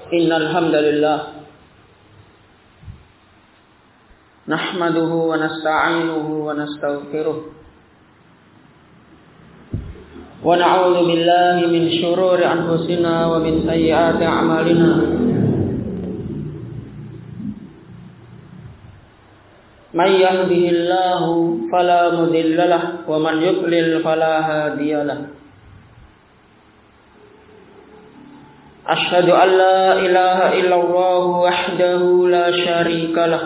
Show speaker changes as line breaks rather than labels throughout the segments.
Innal hamdalillah nahmaduhu wa nasta'inuhu wa nastaghfiruh wa na'udzu billahi min shururi anfusina wa min sayyiati a'malina. May yahdihillahu fala mudilla lahu wa man yudlil fala hadiya lahu. Asyhadu an la ilaha illallah wahdahu la syarika lah.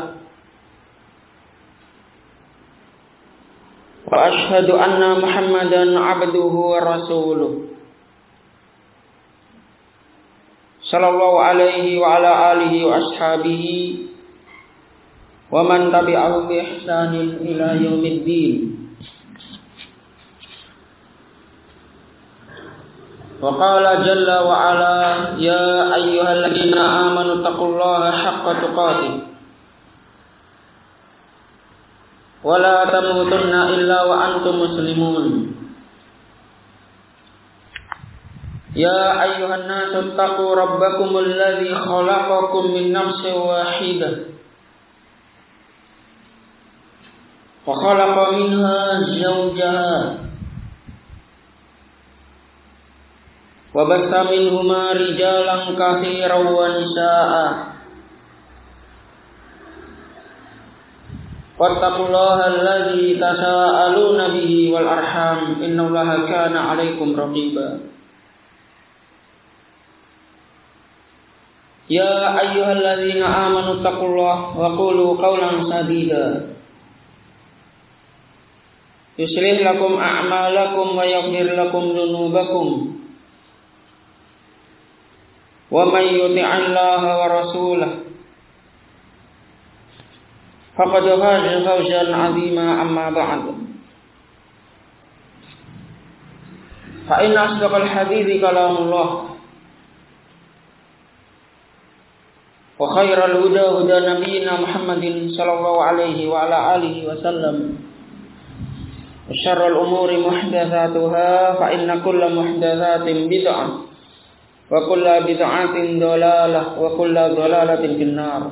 Wa asyhadu anna Muhammadan abduhu wa rasuluh. Sallallahu alaihi wa ala alihi wa ashabihi wa man tabi'ahum bi ihsanin ila yaumiddin. Wa qala jalla wa ala ya ayyuhalladzina amanu taqullaha haqqa tuqatih wa la tamutunna illa wa antum muslimun. Ya ayyuhan nasu taqu rabbakumul ladzi khalaqakum min nafsin wahidah wa khalaqa minha zawjaha wa batha minhuma rijalan katsiran wa nisaa'a. Wattaqullaha allazi tasaaluna bihi wal arham innallaha kana 'alaikum raqiba. Ya ayyuhalladzina amanu taqullaha wa qulu qawlan sadida yuslih lakum a'malakum wa yaghfir lakum dhunubakum. Wa may yuti'illaha wa rasulahu faqad faza fawzan 'azima amma ba'd. Fa inna asdaqal hadithi kalamullah wa khairal huda huda nabiyyina Muhammadin sallallahu alaihi wa ala alihi wa sallam. Wa syarrul umuri muhdatsatuha fa inna kulla muhdatsatin bid'ah wa kullu bid'atin dhalalah wa kullu dhalalatin finnar.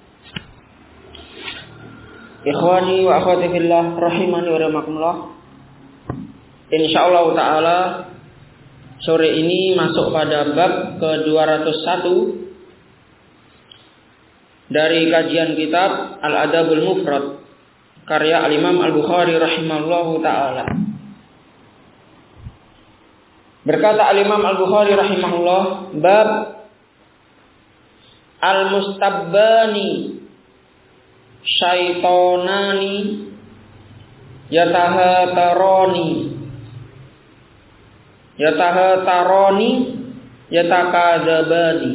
Ikhwani wa akhwati fillah rahimani wa rahimakumullah. Insyaallah taala sore ini masuk pada bab ke-201 dari kajian kitab Al-Adabul Mufrad karya Al-Imam Al-Bukhari rahimahullahu taala. Berkata Al-Imam Al-Bukhari rahimahullah, bab al-mustabbani syaitonani yatahatarani yatakadzabani.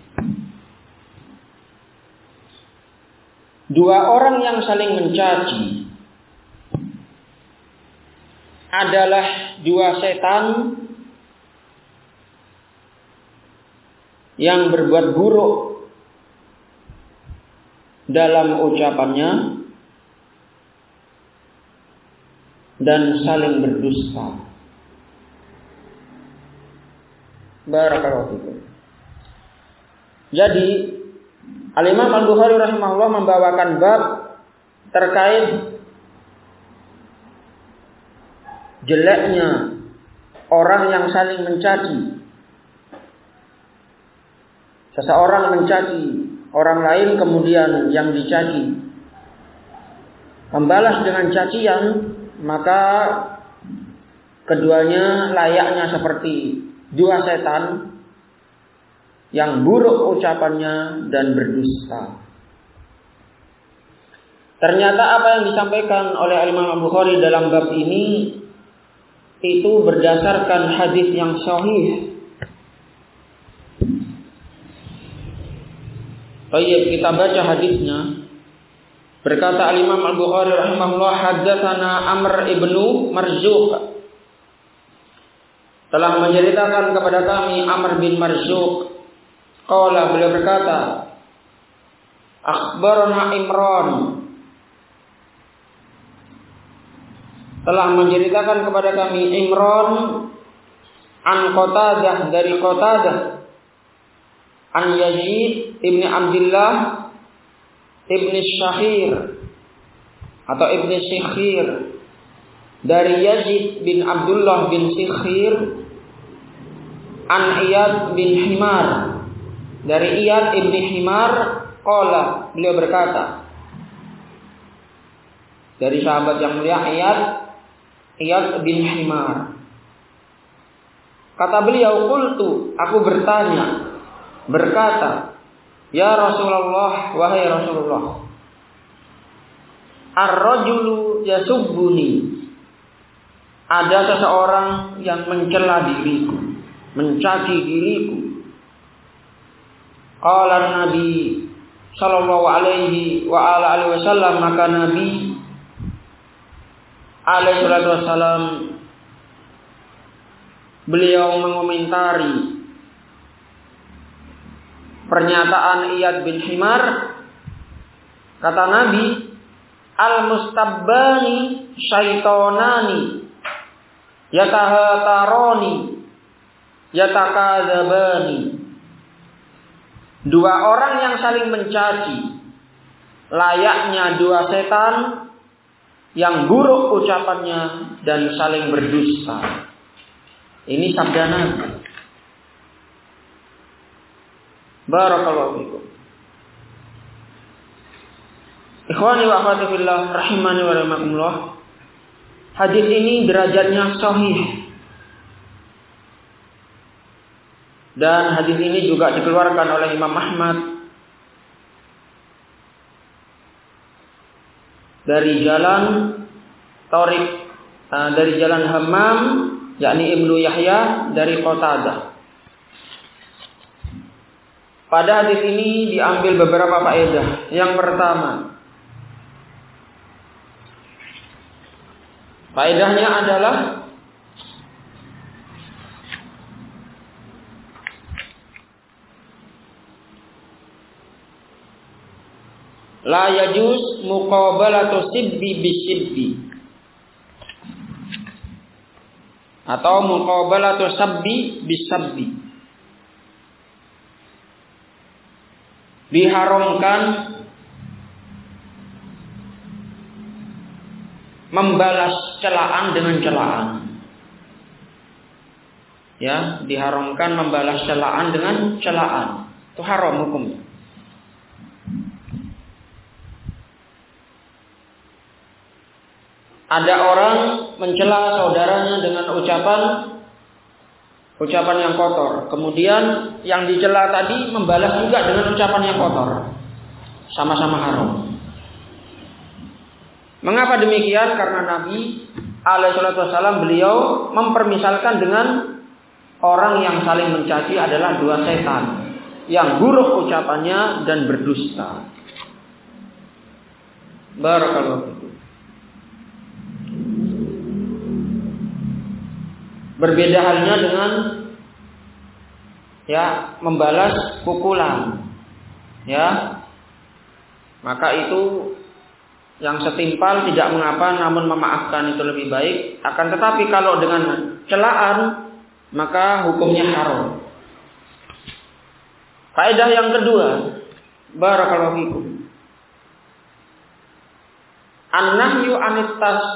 Dua orang yang saling mencaci adalah dua setan yang berbuat buruk dalam ucapannya dan saling berdusta. Barakallahu fikum. Jadi Al-Imam Al-Bukhari rahimahullah membawakan bab terkait jeleknya orang yang saling mencaci. Seseorang mencaci orang lain kemudian yang dicaci membalas dengan cacian, maka keduanya layaknya seperti dua setan yang buruk ucapannya dan berdusta. Ternyata apa yang disampaikan oleh Imam Al-Bukhari dalam bab ini itu berdasarkan hadis yang sahih. Baik, kita baca hadisnya. Berkata Al-Imam Al-Bukhari rahimahullah, haddatsana Amr ibnu Marzuq. Telah menceritakan kepada kami Amr bin Marzuq. Qala, beliau berkata, akhbarana Imran. Telah menceritakan kepada kami Imran an Qatadah, dari Qatadah. an Yazid ibni Abdullah ibni Syahir atau ibni Sikhir, dari Yazid bin Abdullah bin Sikhir, an Iyad bin Himar, dari Iyad ibni Himar, qala, beliau berkata, dari sahabat yang mulia Iyad bin Himar. Kata beliau, qultu, aku berkata, ya Rasulullah, wahai Rasulullah, ar-rajulu yasubbuni, ada seseorang yang mencela diriku, mencaci diriku. Qala Nabi sallallahu alaihi wa ala alihi wasallam, maka Nabi alaihi salatu wasallam beliau mengomentari pernyataan Iyad bin Himar. Kata Nabi, al-mustabbani syaitonani yatahataroni yatakadzabani. Dua orang yang saling mencaci, layaknya dua setan yang buruk ucapannya dan saling berdusta. Ini sabda Nabi. Barakallahu fikum. Ikhwani wa akhwati fillah rahimani wa rahimakumullah. Hadis ini derajatnya sahih. Dan hadis ini juga dikeluarkan oleh Imam Ahmad dari jalan Tariq, dari jalan Hammam, yakni Ibnu Yahya, dari Qatadah. Pada hadis ini diambil beberapa faedah. Yang pertama, faedahnya adalah la yajuz muqabalatu sibbi bisibbi, atau muqabalatu sabbi bisabbi. Diharamkan membalas celaan dengan celaan. Ya, diharamkan membalas celaan dengan celaan. Itu haram hukumnya. Ada orang mencela saudaranya dengan ucapan yang kotor. Kemudian yang dicela tadi membalas juga dengan ucapan yang kotor. Sama-sama haram. Mengapa demikian? Karena Nabi alaihissalam beliau mempermisalkan dengan orang yang saling mencaci adalah dua setan yang buruk ucapannya dan berdusta. Barakallahu fikum. Berbeda halnya dengan membalas pukulan. Maka itu yang setimpal tidak mengapa, namun memaafkan itu lebih baik. Akan tetapi kalau dengan celaan, maka hukumnya haram. Faedah yang kedua, barakallahu fikum, an-nahyu anit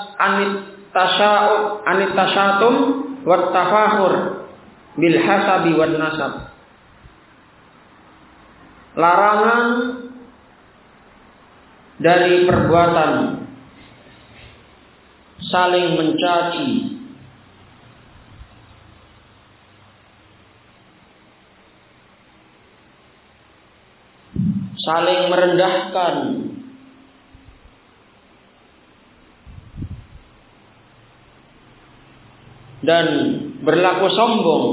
tasyatum wat tafahur bil hasabi wan nasab. Larangan dari perbuatan saling mencaci, saling merendahkan, dan berlaku sombong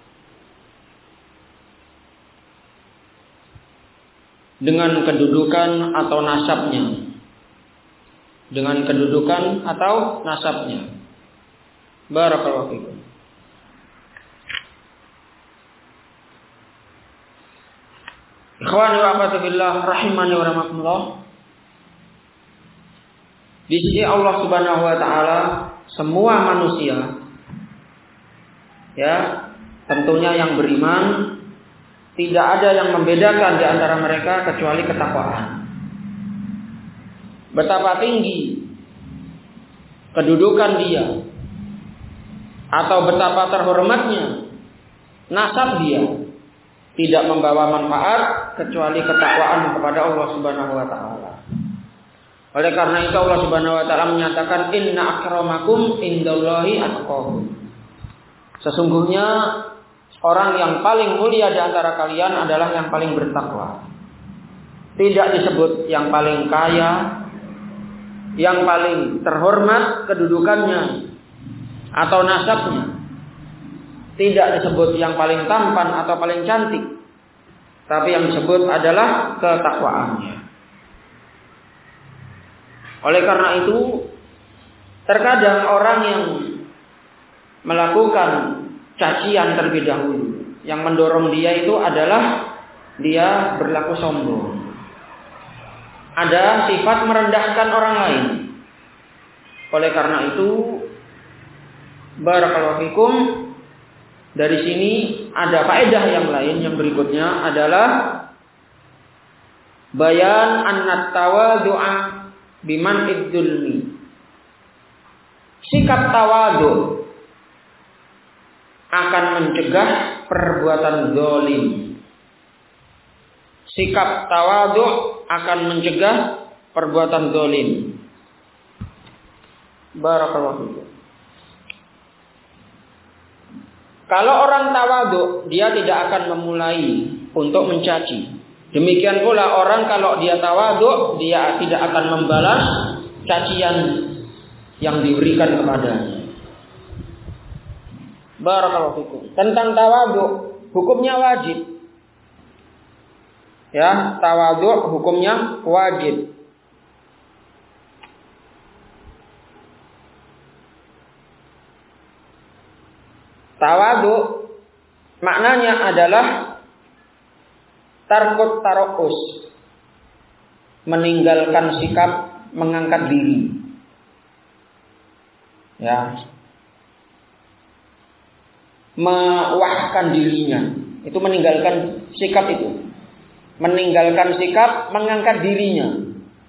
dengan kedudukan atau nasabnya. Dengan kedudukan atau nasabnya. Barakallahu fikum. Ikhwani wa akhwati fillah rahimani wa rahimakumullah. Di sisi Allah Subhanahu wa taala, semua manusia tentunya yang beriman tidak ada yang membedakan di antara mereka kecuali ketakwaan. Betapa tinggi kedudukan dia atau betapa terhormatnya nasab dia, tidak membawa manfaat kecuali ketakwaan kepada Allah Subhanahu wa taala. Oleh karena itu Allah Subhanahu wa taala menyatakan inna akramakum indallahi atqakum. Sesungguhnya orang yang paling mulia di antara kalian adalah yang paling bertakwa. Tidak disebut yang paling kaya, yang paling terhormat kedudukannya atau nasabnya. Tidak disebut yang paling tampan atau paling cantik, tapi yang disebut adalah ketakwaannya. Oleh karena itu, terkadang orang yang melakukan cacian terlebih dahulu, yang mendorong dia itu adalah dia berlaku sombong. Ada sifat merendahkan orang lain. Oleh karena itu, barakallahu fikum, dari sini ada faedah yang lain yang berikutnya adalah bayan annat tawadhu'a biman idzulmi. Sikap tawadhu akan mencegah perbuatan zalim. Sikap tawadhu akan mencegah perbuatan zalim. Barakallahu fikum. Kalau orang tawadhu, dia tidak akan memulai untuk mencaci. Demikian pula orang kalau dia tawadhu, dia tidak akan membalas cacian yang diberikan kepadanya. Barakallahu fikum. Tentang tawadhu, hukumnya wajib. Ya, tawadhu hukumnya wajib. Tawadhu maknanya adalah tarkut tarokus, meninggalkan sikap mengangkat diri. Ya, mewahkan dirinya, itu meninggalkan sikap itu. Meninggalkan sikap mengangkat dirinya.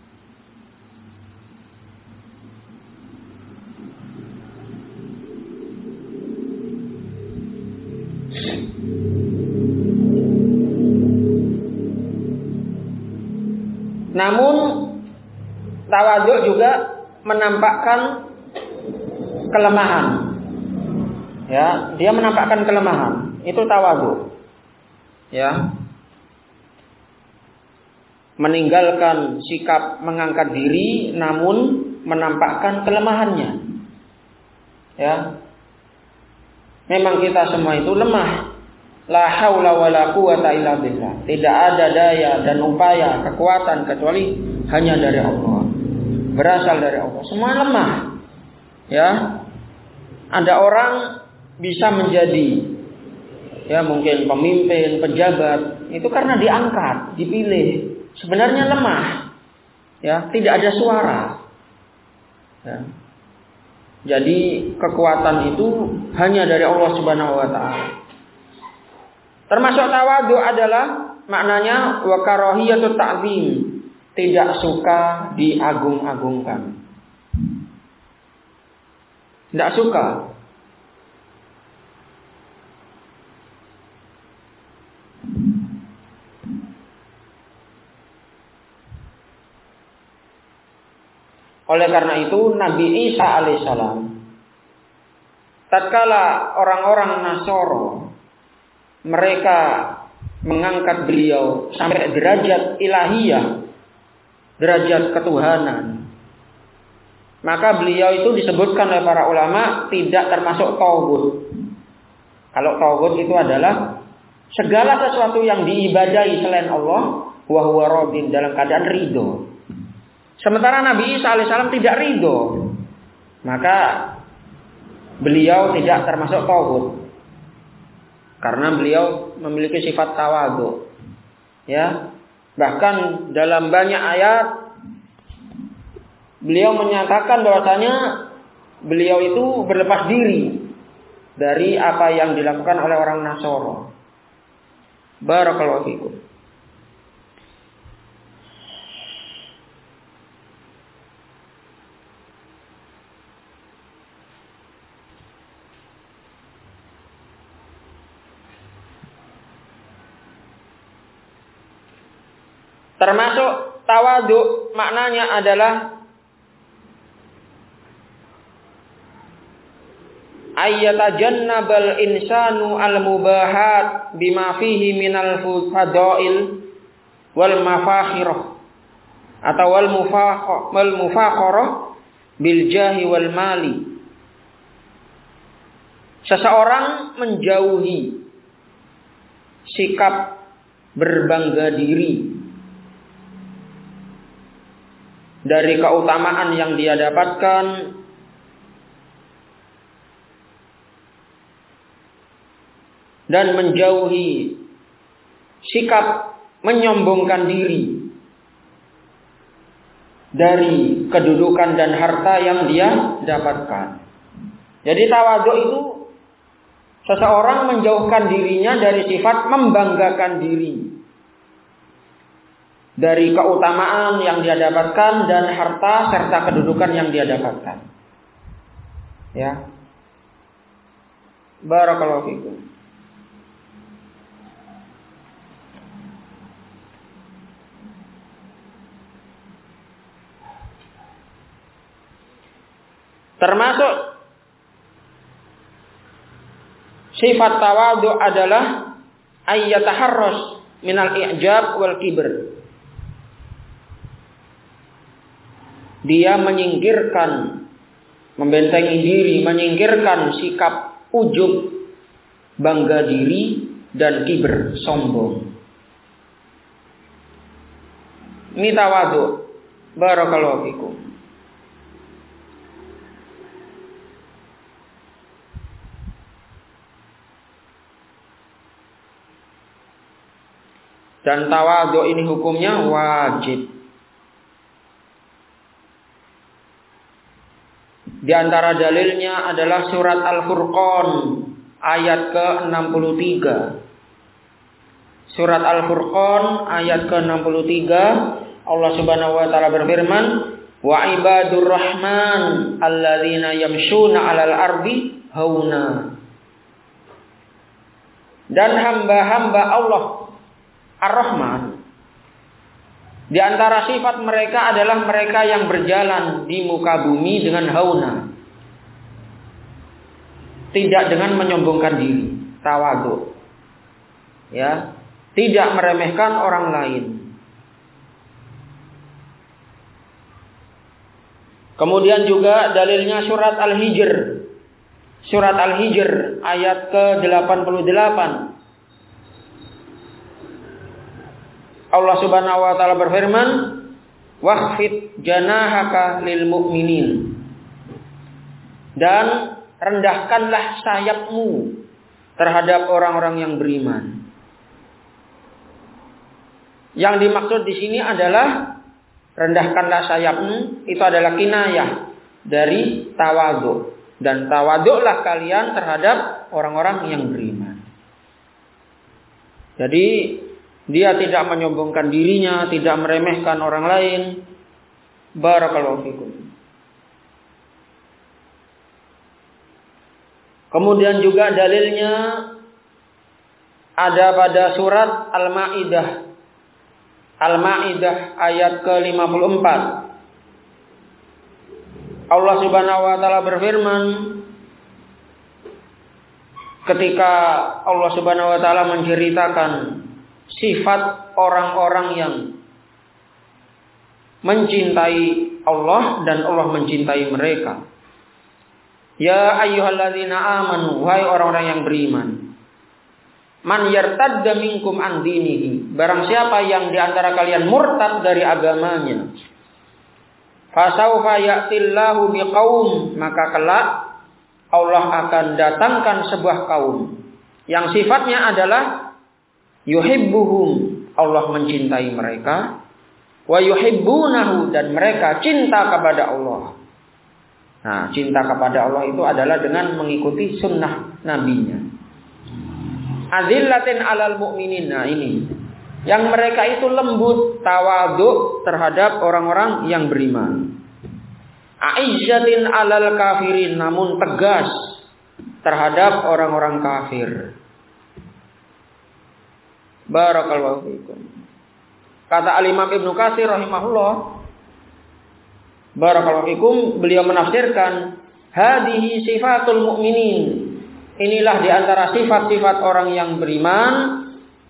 Namun tawadhu juga menampakkan kelemahan. Ya, dia menampakkan kelemahan. Itu tawadhu. Ya. Meninggalkan sikap mengangkat diri namun menampakkan kelemahannya. Ya. Memang kita semua itu lemah. La haula wala quwata illa billah. Tidak ada daya dan upaya, kekuatan kecuali hanya dari Allah. Berasal dari Allah. Semua lemah. Ya. Ada orang bisa menjadi ya mungkin pemimpin, pejabat, itu karena diangkat, dipilih. Sebenarnya lemah. Ya, tidak ada suara. Ya. Jadi kekuatan itu hanya dari Allah Subhanahu wa taala. Termasuk tawadhu adalah maknanya wa karahiyatut ta'zim, tidak suka diagung-agungkan. Tidak suka. Oleh karena itu Nabi Isa alaihissalam, tatkala orang-orang Nasoro mereka mengangkat beliau sampai derajat ilahiyah, derajat ketuhanan, maka beliau itu disebutkan oleh para ulama tidak termasuk tauhid. Kalau tauhid itu adalah segala sesuatu yang diibadahi selain Allah, wa huwa radin, dalam keadaan ridho. Sementara Nabi Isa alaihissalam tidak ridho, maka beliau tidak termasuk tauhid. Karena beliau memiliki sifat tawadhu. Ya. Bahkan dalam banyak ayat beliau menyatakan bahwasanya beliau itu berlepas diri dari apa yang dilakukan oleh orang Nasoro. Barakallahu fikum. Termasuk tawadhu maknanya adalah ayyatajannabal insanu al-mubahat bima fihi minal fadail wal mafakhirah atau wal mufakharah bil jahi wal mali. Seseorang menjauhi sikap berbangga diri dari keutamaan yang dia dapatkan dan menjauhi sikap menyombongkan diri dari kedudukan dan harta yang dia dapatkan. Jadi tawadhu itu seseorang menjauhkan dirinya dari sifat membanggakan diri dari keutamaan yang dia dapatkan dan harta serta kedudukan yang dia dapatkan. Ya. Barakallahu fikum. Termasuk sifat tawadhu adalah ayyataharras minal i'jab wal kibr. Dia menyingkirkan, membentengi diri, menyingkirkan sikap ujub, bangga diri, dan kibr, sombong. Ini tawadhu. Barakallahu fikum. Dan tawadhu ini hukumnya wajib. Di antara dalilnya adalah surat Al-Furqan ayat ke-63. Surat Al-Furqan ayat ke-63 Allah Subhanahu wa taala berfirman, "Wa ibadur rahman alladzina yamshuna 'alal ardi hauna." Dan hamba-hamba Allah Ar-Rahman, di antara sifat mereka adalah mereka yang berjalan di muka bumi dengan hauna. Tidak dengan menyombongkan diri, tawadhu. Ya, tidak meremehkan orang lain. Kemudian juga dalilnya surat Al-Hijr. Surat Al-Hijr ayat ke-88. Allah Subhanahu wa taala berfirman, "Wakhfid janahaka lil mu'minin." Dan rendahkanlah sayapmu terhadap orang-orang yang beriman. Yang dimaksud di sini adalah rendahkanlah sayapmu, itu adalah kinayah dari tawadhu. Dan tawadhulah kalian terhadap orang-orang yang beriman. Jadi dia tidak menyombongkan dirinya, tidak meremehkan orang lain. Barakallahu fikum. Kemudian juga dalilnya ada pada surat Al-Maidah. Al-Maidah ayat ke-54. Allah Subhanahu wa taala berfirman ketika Allah Subhanahu wa taala menceritakan sifat orang-orang yang mencintai Allah dan Allah mencintai mereka. Ya ayyuhalladzina amanu, wahai orang-orang yang beriman. Man yartadda minkum an dinihi, barang siapa yang di antara kalian murtad dari agamanya. Fasaufa ya'tillahu biqaum, maka kelak Allah akan datangkan sebuah kaum yang sifatnya adalah yuhibbuhum, Allah mencintai mereka, wa yuhibbunahu, dan mereka cinta kepada Allah. Nah, cinta kepada Allah itu adalah dengan mengikuti sunnah nabinya. Adzillatin 'alal mu'minin. Nah, ini. Yang mereka itu lembut, tawadhu terhadap orang-orang yang beriman. Aizzatin 'alal kafirin, namun tegas terhadap orang-orang kafir. Barakallahu fikum. Kata Al-Imam Ibnu Katsir rahimahullah, barakallahu fikum, beliau menafsirkan hadhihi sifatul mu'minin. Inilah di antara sifat-sifat orang yang beriman.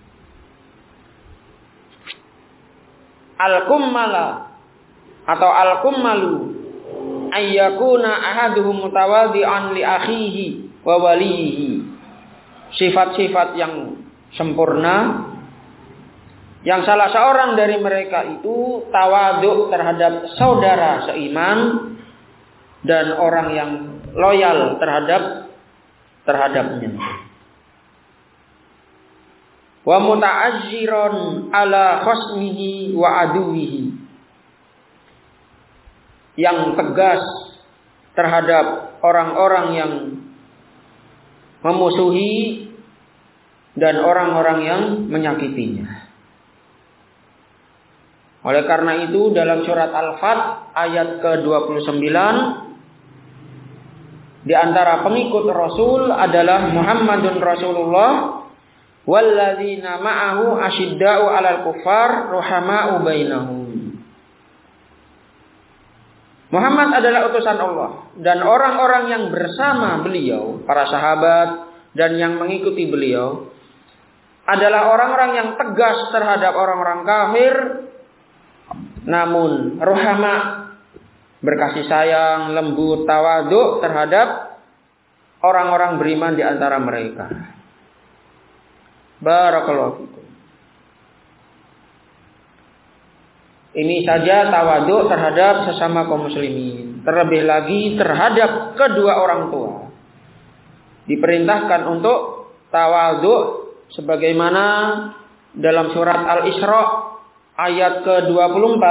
Al-kummala atau al-kummalu ayyakuna ahaduhum mutawadhi'an li akhihi wa walihi. Sifat-sifat yang sempurna yang salah seorang dari mereka itu tawadhu terhadap saudara seiman dan orang yang loyal terhadapnya. Wa muta'azziran ala khasmihi wa aduwihi, yang tegas terhadap orang-orang yang memusuhi dan orang-orang yang menyakitinya. Oleh karena itu dalam surat Al-Fath ayat ke-29, di antara pengikut Rasul adalah Muhammadun Rasulullah walladzina ma'ahu asyidda'u 'alal kuffar ruhama'u bainahum. Muhammad adalah utusan Allah dan orang-orang yang bersama beliau, para sahabat dan yang mengikuti beliau adalah orang-orang yang tegas terhadap orang-orang kafir, namun ruhama, berkasih sayang, lembut, tawadhu terhadap orang-orang beriman di antara mereka. Barakallahu fikum. Ini saja tawadhu terhadap sesama kaum muslimin. Terlebih lagi terhadap kedua orang tua. Diperintahkan untuk tawadhu sebagaimana dalam surat Al-Isra ayat ke-24.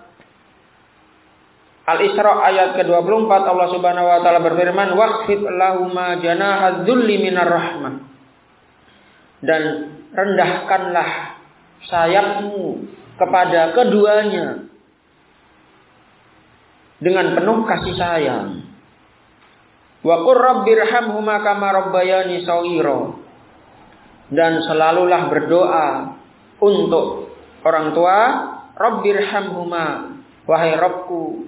Al-Isra ayat ke-24 Allah Subhanahu wa taala berfirman, "Waqfid lahuma janahadz dzulli minar rahmah." Dan rendahkanlah sayapmu kepada keduanya dengan penuh kasih sayang. Wa qur rabbirhamhuma kama rabbayani shaghira. Dan selalulah berdoa untuk orang tua, rabbirhamhuma, wahai Rabbku,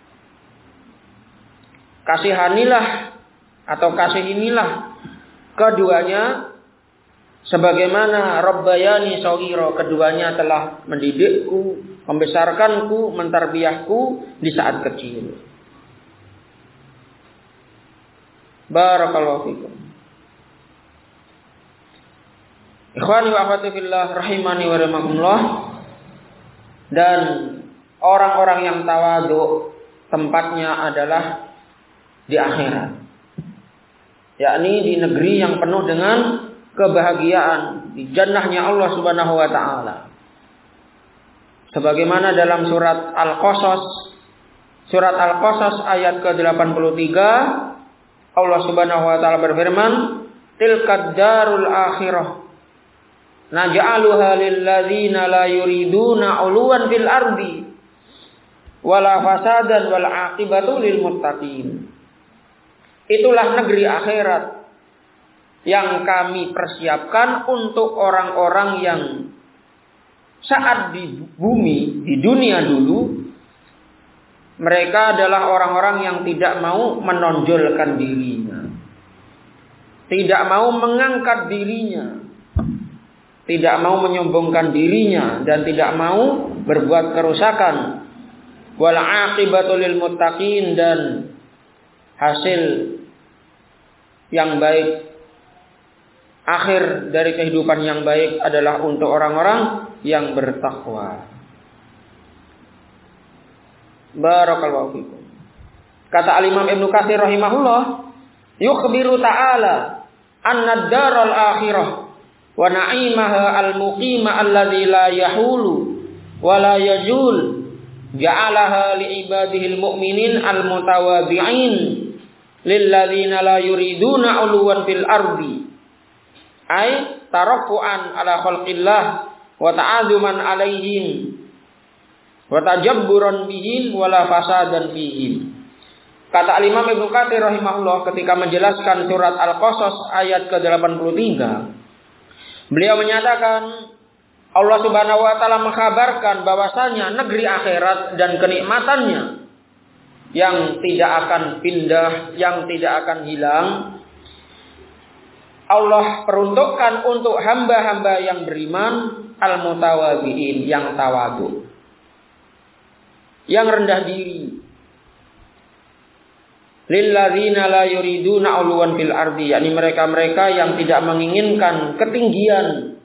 kasihanilah atau kasihinilah keduanya sebagaimana rabbayani shaghira, keduanya telah mendidikku, membesarkanku, mentarbiyahku di saat kecil. Barakallahu fikum. Ikhwani wa akhwati fillah rahimani wa rahimakumullah. Dan orang-orang yang tawadhu tempatnya adalah di akhirat, yakni di negeri yang penuh dengan kebahagiaan, di jannahnya Allah Subhanahu wa taala. Sebagaimana dalam surat Al-Qasas ayat ke-83, Allah Subhanahu wa taala berfirman, "Tilkad darul akhirah naj'aluha lil ladzina la yuriduna 'uluwan fil ardi wala fasadan wal 'aqibatu lil muttaqin." Itulah negeri akhirat yang kami persiapkan untuk orang-orang yang saat di bumi, di dunia dulu, mereka adalah orang-orang yang tidak mau menonjolkan dirinya, tidak mau mengangkat dirinya, tidak mau menyombongkan dirinya, dan tidak mau berbuat kerusakan. Wal 'aqibatu lil muttaqin, dan hasil yang baik, akhir dari kehidupan yang baik adalah untuk orang-orang yang bertakwa. Barakallahu fikum. Kata Al-Imam Ibnu Katsir rahimahullah, yukhbiru ta'ala anna ad-daral akhirah wa na'imaha al-muqima alladzi la yahulu wa la yajul ja'alaha li ibadihil mu'minin al-mutawadhi'in lilladzina la yuriduna 'uluwan fil ardi Ai tarafu'an ala khalqillah wa ta'adzuman alaihim wa tajabburan bihim wala fasadan fihim. Kata Al-Imam Ibnu Katsir rahimahullah ketika menjelaskan surat Al-Qasas ayat ke-83, beliau menyatakan Allah Subhanahu wa taala mengkabarkan bahwasanya negeri akhirat dan kenikmatannya yang tidak akan pindah, yang tidak akan hilang, Allah peruntukkan untuk hamba-hamba yang beriman, al-mutawadhi'in, yang tawadhu, yang rendah diri. Lilladzina la yuriduna 'uluwan fil ardi, yakni mereka-mereka yang tidak menginginkan ketinggian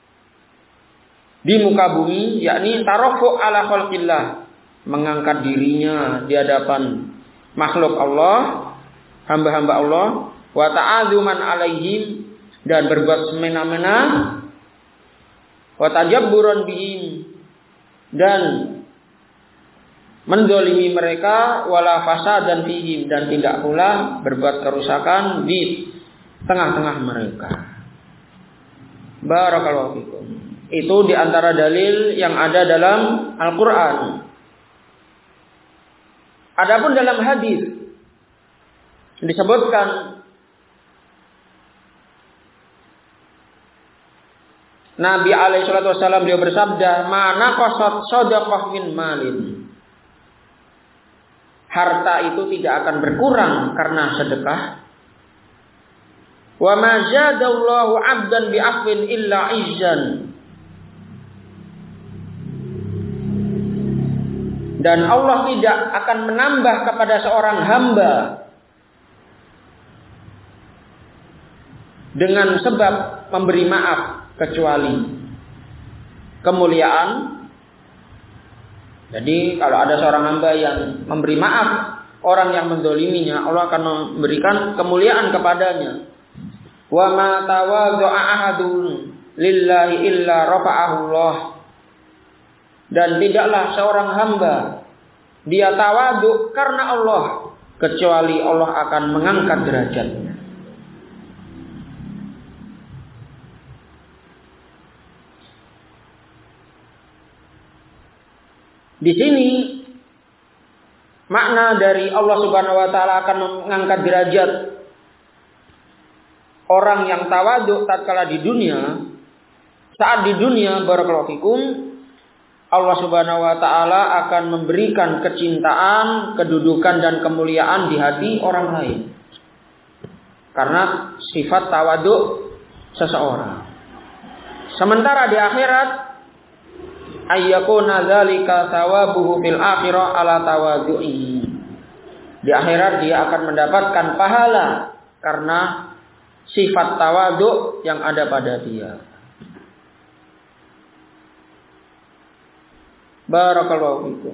di muka bumi, yakni tarafu' ala khalqillah, mengangkat dirinya di hadapan makhluk Allah, hamba-hamba Allah, wa ta'adzuman alaihim, dan berbuat semena-mena, wa tajabburan bihim, dan mendolimi mereka, wala fasadan fihim, dan tidak pula berbuat kerusakan di tengah-tengah mereka. Barakallahu fikum. Itu diantara dalil yang ada dalam Al-Quran. Adapun dalam hadis disebutkan Nabi alaihi salatu wasallam beliau bersabda, "Ma naqasat shadaqah min malin." Harta itu tidak akan berkurang karena sedekah. Wa ma zadallahu 'abdan bi'afwin illa 'izzan. Dan Allah tidak akan menambah kepada seorang hamba dengan sebab memberi maaf kecuali kemuliaan. Jadi kalau ada seorang hamba yang memberi maaf orang yang mendoliminya, Allah akan memberikan kemuliaan kepadanya. Wa ma tawadha'a ahadun lillahi illa rafa'ahu Allah. Dan tidaklah seorang hamba dia tawadhu karena Allah, kecuali Allah akan mengangkat derajatnya. Di sini makna dari Allah Subhanahu wa taala akan mengangkat derajat orang yang tawadhu tatkala di dunia. Saat di dunia, barakallahu fikum, Allah Subhanahu wa taala akan memberikan kecintaan, kedudukan dan kemuliaan di hati orang lain. Karena sifat tawadhu seseorang. Sementara di akhirat ayyakuna dzalika thawabuhu fil akhirah ala tawadhu'i. Di akhirat dia akan mendapatkan pahala karena sifat tawadhu yang ada pada dia. Barakallahu fikum.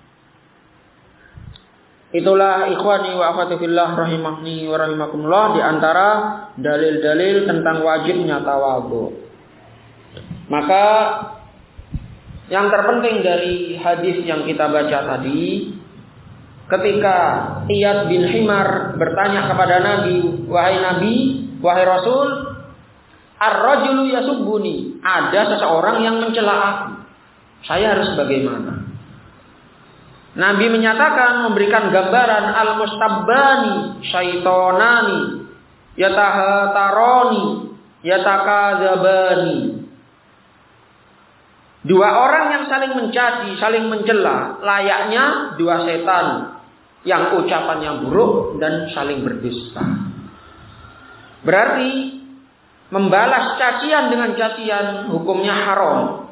Itulah ikhwani wa akhwati fillah rahimahni wa rahimakumullah di antara dalil-dalil tentang wajibnya tawadhu. Maka yang terpenting dari hadis yang kita baca tadi, ketika Iyad bin Himar bertanya kepada Nabi, "Wahai Nabi, wahai Rasul, ar-rajulu yasubbuni, ada seseorang yang mencela aku. Saya harus bagaimana?" Nabi menyatakan, memberikan gambaran al-mustabbani syaitonani yatahatarani yatakadzabani. Dua orang yang saling mencaci, saling mencela, layaknya dua setan yang ucapannya buruk dan saling berdusta. Berarti membalas cacian dengan cacian hukumnya haram.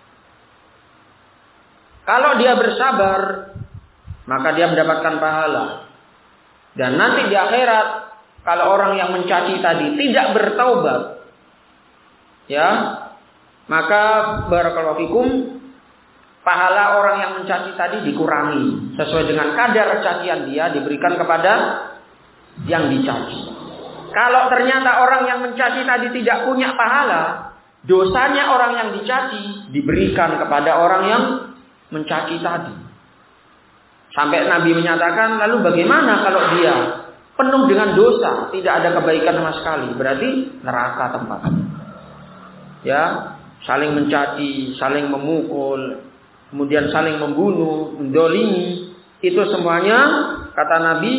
Kalau dia bersabar, maka dia mendapatkan pahala. Dan nanti di akhirat, kalau orang yang mencaci tadi tidak bertaubat, ya, maka barakallahu fikum, pahala orang yang mencaci tadi dikurangi sesuai dengan kadar cacian dia diberikan kepada yang dicaci. Kalau ternyata orang yang mencaci tadi tidak punya pahala, dosanya orang yang dicaci diberikan kepada orang yang mencaci tadi. Sampai Nabi menyatakan, lalu bagaimana kalau dia penuh dengan dosa, tidak ada kebaikan sama sekali, berarti neraka tempatnya. Ya, saling mencaci, saling memukul, kemudian saling membunuh, mendolimi, itu semuanya kata Nabi,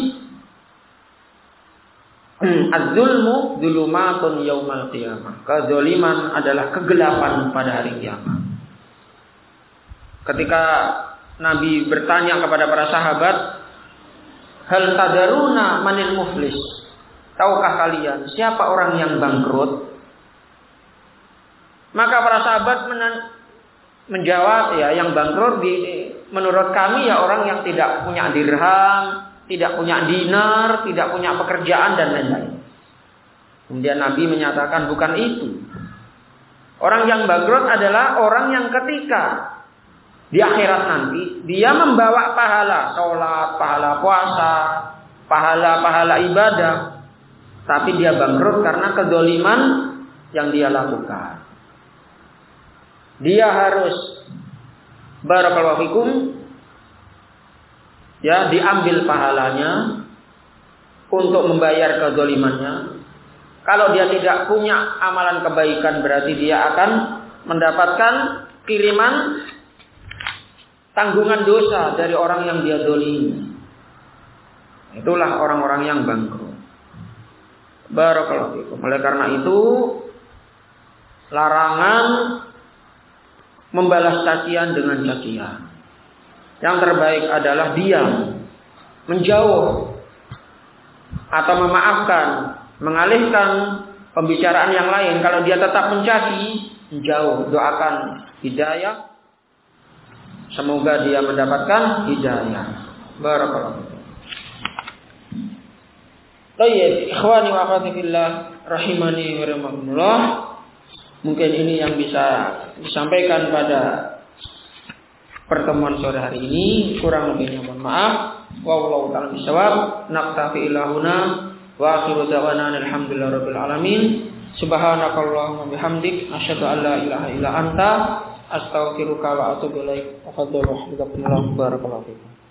az-zulmu dzulumatun yaumal qiyamah. Kezaliman adalah kegelapan pada hari kiamat. Ketika Nabi bertanya kepada para sahabat, hal tadaruna manil muflis? Tahukah kalian siapa orang yang bangkrut? Maka para sahabat menjawab, ya, yang bangkrut menurut kami ya orang yang tidak punya dirham, tidak punya dinar, tidak punya pekerjaan dan lain-lain. Kemudian Nabi menyatakan bukan itu. Orang yang bangkrut adalah orang yang ketika di akhirat nanti dia membawa pahala sholat, pahala puasa, pahala ibadah, tapi dia bangkrut karena kezaliman yang dia lakukan. Dia harus barakallahu fikum, ya, diambil pahalanya untuk membayar kezalimannya. Kalau dia tidak punya amalan kebaikan, berarti dia akan mendapatkan kiriman tanggungan dosa dari orang yang dia zalimi. Itulah orang-orang yang bangkrut. Barakallahu fikum. Oleh karena itu, larangan membalas cacian dengan cacian. Yang terbaik adalah diam, menjauh, atau memaafkan, mengalihkan pembicaraan yang lain. Kalau dia tetap mencaci, menjauh, doakan hidayah. Semoga dia mendapatkan hidayah. Barakallahu fikum. Baik, ikhwani wa akhwati fillah rahimani wa rahimakumullah. Mungkin ini yang bisa disampaikan pada pertemuan sore hari ini. Kurang lebihnya mohon maaf. Wallahu ta'ala bishawab. Naktafi ilahuna wa akhiru da'wana alhamdulillahirabbil alamin. Subhanakallahumma bihamdik asyhadu an la ilaha illa anta astaghfiruka wa atubu ilaik. Barakallahu fikum.